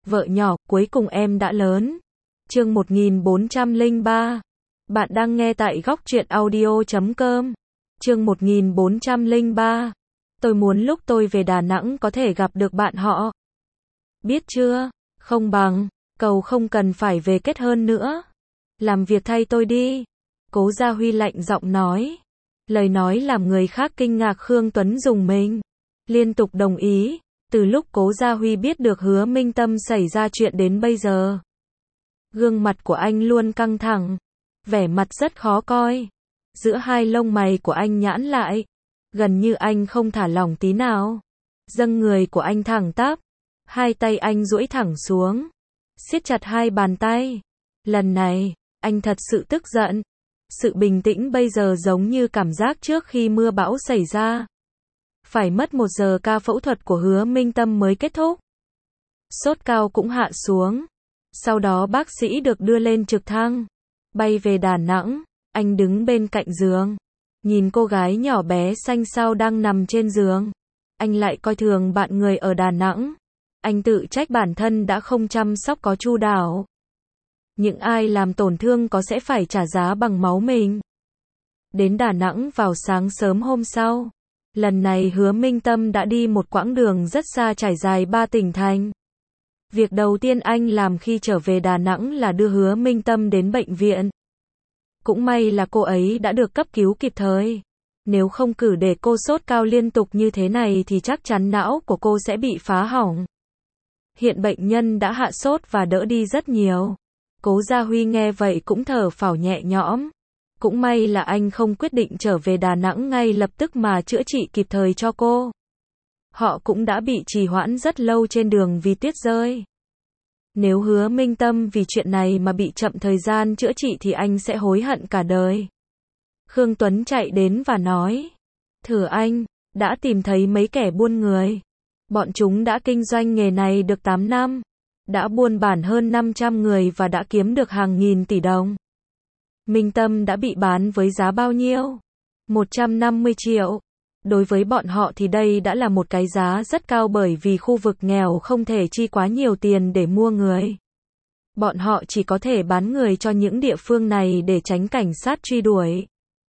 Vợ nhỏ, cuối cùng em đã lớn. Chương 1403. Bạn đang nghe tại góc truyện audio.com. Chương 1403. Tôi muốn lúc tôi về Đà Nẵng có thể gặp được bạn họ. Biết chưa? Không bằng, cậu không cần phải về kết hôn nữa. Làm việc thay tôi đi. Cố Gia Huy lạnh giọng nói. Lời nói làm người khác kinh ngạc. Khương Tuấn rùng mình. Liên tục đồng ý. Từ lúc Cố Gia Huy biết được Hứa Minh Tâm xảy ra chuyện đến bây giờ, gương mặt của anh luôn căng thẳng, vẻ mặt rất khó coi. Giữa hai lông mày của anh nhãn lại, gần như anh không thả lỏng tí nào. Dâng người của anh thẳng tắp, hai tay anh duỗi thẳng xuống, siết chặt hai bàn tay. Lần này, anh thật sự tức giận. Sự bình tĩnh bây giờ giống như cảm giác trước khi mưa bão xảy ra. Phải mất 1 giờ ca phẫu thuật của Hứa Minh Tâm mới kết thúc. Sốt cao cũng hạ xuống. Sau đó bác sĩ được đưa lên trực thăng, bay về Đà Nẵng. Anh đứng bên cạnh giường, nhìn cô gái nhỏ bé xanh xao đang nằm trên giường. Anh lại coi thường bạn người ở Đà Nẵng. Anh tự trách bản thân đã không chăm sóc có chu đáo. Những ai làm tổn thương có sẽ phải trả giá bằng máu mình. Đến Đà Nẵng vào sáng sớm hôm sau. Lần này Hứa Minh Tâm đã đi một quãng đường rất xa trải dài 3 tỉnh thành. Việc đầu tiên anh làm khi trở về Đà Nẵng là đưa Hứa Minh Tâm đến bệnh viện. Cũng may là cô ấy đã được cấp cứu kịp thời. Nếu không cứ để cô sốt cao liên tục như thế này thì chắc chắn não của cô sẽ bị phá hỏng. Hiện bệnh nhân đã hạ sốt và đỡ đi rất nhiều. Cố Gia Huy nghe vậy cũng thở phào nhẹ nhõm. Cũng may là anh không quyết định trở về Đà Nẵng ngay lập tức mà chữa trị kịp thời cho cô. Họ cũng đã bị trì hoãn rất lâu trên đường vì tuyết rơi. Nếu Hứa Minh Tâm vì chuyện này mà bị chậm thời gian chữa trị thì anh sẽ hối hận cả đời. Khương Tuấn chạy đến và nói. Thử anh, đã tìm thấy mấy kẻ buôn người. Bọn chúng đã kinh doanh nghề này được 8 năm. Đã buôn bản hơn 500 người và đã kiếm được hàng nghìn tỷ đồng. Minh Tâm đã bị bán với giá bao nhiêu? 150 triệu. Đối với bọn họ thì đây đã là một cái giá rất cao bởi vì khu vực nghèo không thể chi quá nhiều tiền để mua người. Bọn họ chỉ có thể bán người cho những địa phương này để tránh cảnh sát truy đuổi.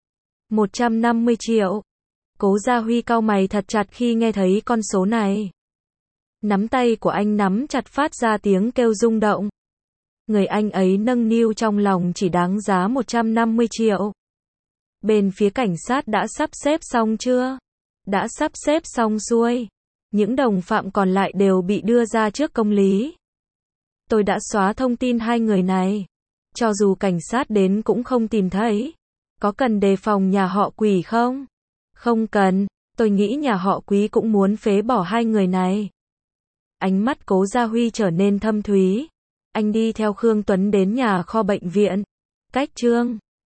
150 triệu. Cố Gia Huy cau mày thật chặt khi nghe thấy con số này. Nắm tay của anh nắm chặt phát ra tiếng kêu rung động. Người anh ấy nâng niu trong lòng chỉ đáng giá 150 triệu. Bên phía cảnh sát đã sắp xếp xong chưa? Đã sắp xếp xong xuôi. Những đồng phạm còn lại đều bị đưa ra trước công lý. Tôi đã xóa thông tin hai người này. Cho dù cảnh sát đến cũng không tìm thấy. Có cần đề phòng nhà họ Quỷ không? Không cần, tôi nghĩ nhà họ Quý cũng muốn phế bỏ hai người này. Ánh mắt Cố Gia Huy trở nên thâm thúy. Anh đi theo Khương Tuấn đến nhà kho bệnh viện. Cách Trương